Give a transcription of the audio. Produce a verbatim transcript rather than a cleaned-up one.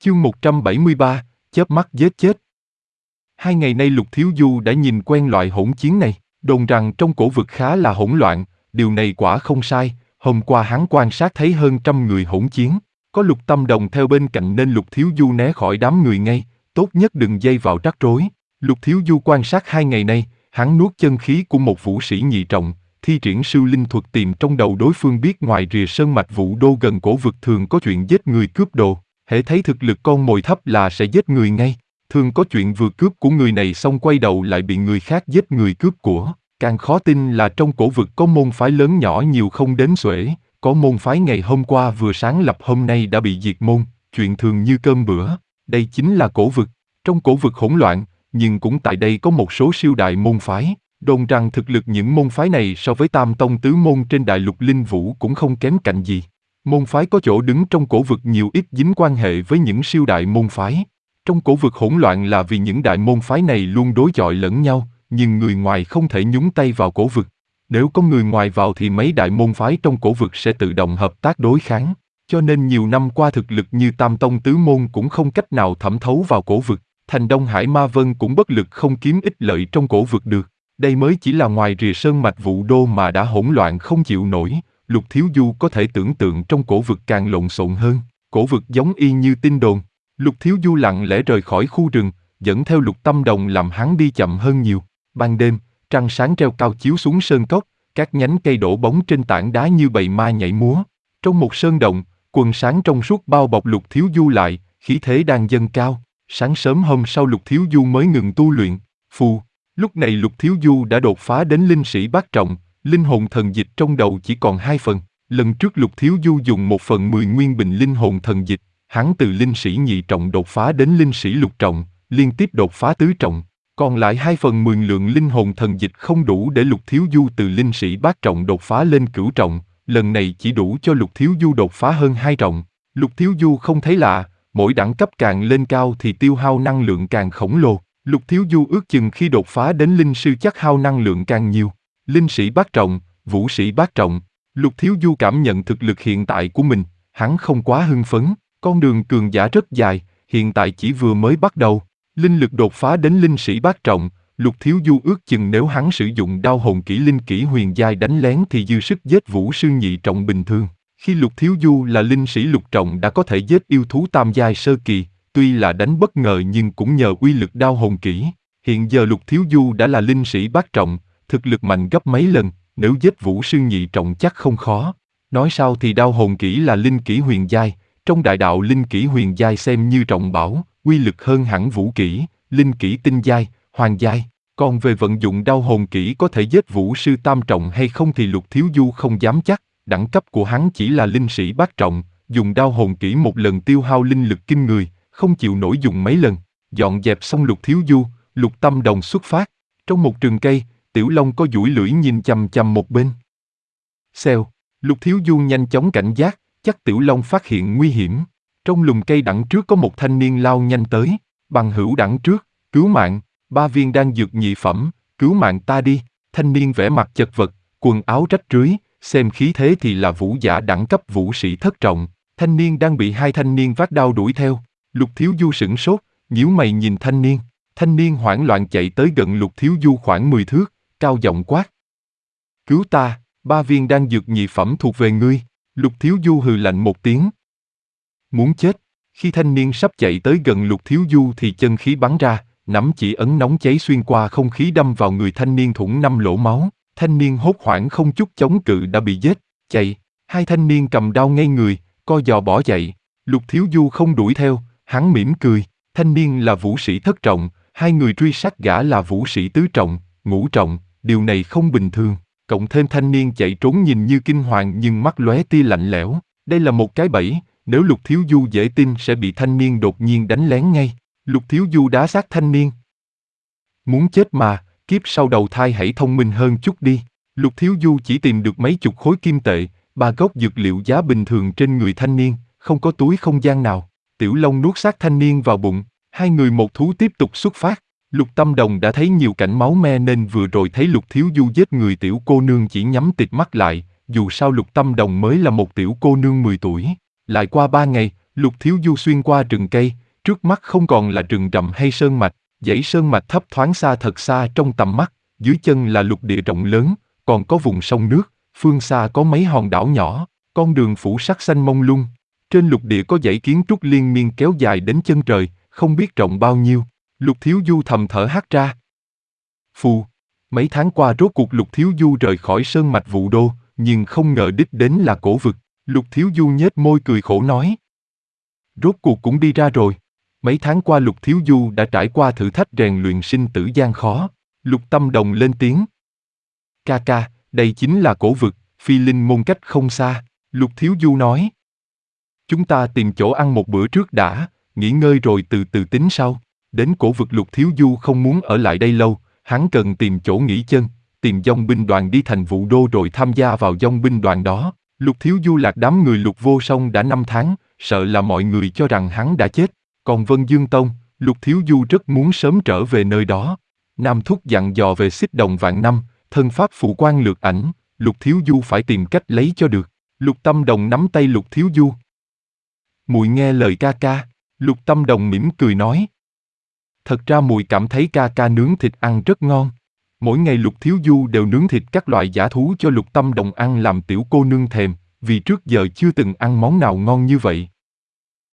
Chương một trăm bảy mươi ba, chớp mắt giết chết. Hai ngày nay Lục Thiếu Du đã nhìn quen loại hỗn chiến này, đồn rằng trong cổ vực khá là hỗn loạn, điều này quả không sai, hôm qua hắn quan sát thấy hơn trăm người hỗn chiến, có Lục Tâm Đồng theo bên cạnh nên Lục Thiếu Du né khỏi đám người ngay, tốt nhất đừng dây vào rắc rối. Lục Thiếu Du quan sát hai ngày nay, hắn nuốt chân khí của một vũ sĩ nhị trọng, thi triển sư linh thuật tìm trong đầu đối phương biết ngoài rìa sơn mạch Vũ Đô gần cổ vực thường có chuyện giết người cướp đồ, hễ thấy thực lực con mồi thấp là sẽ giết người ngay. Thường có chuyện vừa cướp của người này xong quay đầu lại bị người khác giết người cướp của. Càng khó tin là trong cổ vực có môn phái lớn nhỏ nhiều không đếm xuể, có môn phái ngày hôm qua vừa sáng lập hôm nay đã bị diệt môn, chuyện thường như cơm bữa. Đây chính là cổ vực. Trong cổ vực hỗn loạn, nhưng cũng tại đây có một số siêu đại môn phái, đồn rằng thực lực những môn phái này so với tam tông tứ môn trên đại lục linh vũ cũng không kém cạnh gì. Môn phái có chỗ đứng trong cổ vực nhiều ít dính quan hệ với những siêu đại môn phái. Trong cổ vực hỗn loạn là vì những đại môn phái này luôn đối chọi lẫn nhau, nhưng người ngoài không thể nhúng tay vào cổ vực. Nếu có người ngoài vào thì mấy đại môn phái trong cổ vực sẽ tự động hợp tác đối kháng. Cho nên nhiều năm qua thực lực như tam tông tứ môn cũng không cách nào thẩm thấu vào cổ vực. Thành Đông Hải Ma Vân cũng bất lực không kiếm ích lợi trong cổ vực được. Đây mới chỉ là ngoài rìa sơn mạch Vũ Đô mà đã hỗn loạn không chịu nổi. Lục Thiếu Du có thể tưởng tượng trong cổ vực càng lộn xộn hơn. Cổ vực giống y như tin đồn. Lục Thiếu Du lặng lẽ rời khỏi khu rừng, dẫn theo Lục Tâm Đồng làm hắn đi chậm hơn nhiều. Ban đêm, trăng sáng treo cao chiếu xuống sơn cốc, các nhánh cây đổ bóng trên tảng đá như bầy ma nhảy múa. Trong một sơn động, quần sáng trong suốt bao bọc Lục Thiếu Du lại, khí thế đang dâng cao. Sáng sớm hôm sau Lục Thiếu Du mới ngừng tu luyện. Phù, lúc này Lục Thiếu Du đã đột phá đến linh sĩ bát trọng, linh hồn thần dịch trong đầu chỉ còn hai phần. Lần trước Lục Thiếu Du dùng một phần mười nguyên bình linh hồn thần dịch, hắn từ linh sĩ nhị trọng đột phá đến linh sĩ lục trọng, liên tiếp đột phá tứ trọng. Còn lại hai phần mười lượng linh hồn thần dịch không đủ để Lục Thiếu Du từ linh sĩ bát trọng đột phá lên cửu trọng, lần này chỉ đủ cho Lục Thiếu Du đột phá hơn hai trọng. Lục Thiếu Du không thấy lạ, mỗi đẳng cấp càng lên cao thì tiêu hao năng lượng càng khổng lồ. Lục Thiếu Du ước chừng khi đột phá đến linh sư chắc hao năng lượng càng nhiều. Linh sĩ bát trọng, vũ sĩ bát trọng. Lục Thiếu Du cảm nhận thực lực hiện tại của mình, hắn không quá hưng phấn. Con đường cường giả rất dài, hiện tại chỉ vừa mới bắt đầu. Linh lực đột phá đến linh sĩ bát trọng, Lục Thiếu Du ước chừng nếu hắn sử dụng đao hồn kỹ linh kỹ huyền giai đánh lén thì dư sức giết vũ sư nhị trọng bình thường. Khi Lục Thiếu Du là linh sĩ lục trọng đã có thể giết yêu thú tam giai sơ kỳ, tuy là đánh bất ngờ nhưng cũng nhờ uy lực đao hồn kỹ. Hiện giờ Lục Thiếu Du đã là linh sĩ bát trọng, thực lực mạnh gấp mấy lần, nếu giết vũ sư nhị trọng chắc không khó. Nói sao thì đao hồn kỹ là linh kỹ huyền giai, trong đại đạo linh kỹ huyền giai xem như trọng bảo, uy lực hơn hẳn vũ kỹ, linh kỹ tinh giai, hoàng giai. Còn về vận dụng đao hồn kỹ có thể giết vũ sư tam trọng hay không thì Lục Thiếu Du không dám chắc, đẳng cấp của hắn chỉ là linh sĩ bát trọng, dùng đao hồn kỹ một lần tiêu hao linh lực kinh người, không chịu nổi dùng mấy lần. Dọn dẹp xong Lục Thiếu Du, Lục Tâm Đồng xuất phát. Trong một rừng cây, Tiểu Long có duỗi lưỡi nhìn chằm chằm một bên. Xèo, Lục Thiếu Du nhanh chóng cảnh giác, chắc Tiểu Long phát hiện nguy hiểm. Trong lùm cây đằng trước có một thanh niên lao nhanh tới. Bằng hữu đằng trước, cứu mạng, ba viên đan dược nhị phẩm, cứu mạng ta đi. Thanh niên vẻ mặt chật vật, quần áo rách rưới, xem khí thế thì là vũ giả đẳng cấp vũ sĩ thất trọng. Thanh niên đang bị hai thanh niên vác đao đuổi theo. Lục Thiếu Du sửng sốt, nhíu mày nhìn thanh niên. Thanh niên hoảng loạn chạy tới gần Lục Thiếu Du khoảng mười thước, cao giọng quát. Cứu ta, ba viên đan dược nhị phẩm thuộc về ngươi. Lục Thiếu Du hừ lạnh một tiếng. Muốn chết. Khi thanh niên sắp chạy tới gần Lục Thiếu Du thì chân khí bắn ra, nắm chỉ ấn nóng cháy xuyên qua không khí đâm vào người thanh niên thủng năm lỗ máu. Thanh niên hốt hoảng không chút chống cự đã bị giết, chạy. Hai thanh niên cầm đao ngay người, co giò bỏ chạy. Lục Thiếu Du không đuổi theo, hắn mỉm cười. Thanh niên là vũ sĩ thất trọng, hai người truy sát gã là vũ sĩ tứ trọng, ngũ trọng, điều này không bình thường. Cộng thêm thanh niên chạy trốn nhìn như kinh hoàng nhưng mắt lóe tia lạnh lẽo. Đây là một cái bẫy, nếu Lục Thiếu Du dễ tin sẽ bị thanh niên đột nhiên đánh lén ngay. Lục Thiếu Du đá xác thanh niên. Muốn chết mà, kiếp sau đầu thai hãy thông minh hơn chút đi. Lục Thiếu Du chỉ tìm được mấy chục khối kim tệ, ba gốc dược liệu giá bình thường trên người thanh niên, không có túi không gian nào. Tiểu Long nuốt xác thanh niên vào bụng, hai người một thú tiếp tục xuất phát. Lục Tâm Đồng đã thấy nhiều cảnh máu me nên vừa rồi thấy Lục Thiếu Du giết người tiểu cô nương chỉ nhắm tịt mắt lại, dù sao Lục Tâm Đồng mới là một tiểu cô nương mười tuổi. Lại qua ba ngày, Lục Thiếu Du xuyên qua rừng cây, trước mắt không còn là rừng rậm hay sơn mạch, dãy sơn mạch thấp thoáng xa thật xa trong tầm mắt, dưới chân là lục địa rộng lớn, còn có vùng sông nước, phương xa có mấy hòn đảo nhỏ, con đường phủ sắc xanh mông lung. Trên lục địa có dãy kiến trúc liên miên kéo dài đến chân trời, không biết rộng bao nhiêu. Lục Thiếu Du thầm thở hắt ra. Phù, mấy tháng qua rốt cuộc Lục Thiếu Du rời khỏi sơn mạch Vũ Đô, nhưng không ngờ đích đến là cổ vực. Lục Thiếu Du nhếch môi cười khổ nói. Rốt cuộc cũng đi ra rồi. Mấy tháng qua Lục Thiếu Du đã trải qua thử thách rèn luyện sinh tử gian khó. Lục Tâm Đồng lên tiếng. Ca ca, đây chính là cổ vực, Phi Linh môn cách không xa. Lục Thiếu Du nói. Chúng ta tìm chỗ ăn một bữa trước đã, nghỉ ngơi rồi từ từ tính sau. Đến cổ vực Lục Thiếu Du không muốn ở lại đây lâu, hắn cần tìm chỗ nghỉ chân, tìm dòng binh đoàn đi thành Vũ Đô rồi tham gia vào dòng binh đoàn đó. Lục Thiếu Du lạc đám người Lục Vô Song đã năm tháng, sợ là mọi người cho rằng hắn đã chết. Còn Vân Dương Tông, Lục Thiếu Du rất muốn sớm trở về nơi đó. Nam Thúc dặn dò về xích đồng vạn năm, thân pháp phụ quan lược ảnh, Lục Thiếu Du phải tìm cách lấy cho được. Lục Tâm Đồng nắm tay Lục Thiếu Du. Muội nghe lời ca ca, Lục Tâm Đồng mỉm cười nói. Thật ra muội cảm thấy ca ca nướng thịt ăn rất ngon. Mỗi ngày Lục Thiếu Du đều nướng thịt các loại dã thú cho Lục Tâm Đồng ăn làm tiểu cô nương thèm, vì trước giờ chưa từng ăn món nào ngon như vậy.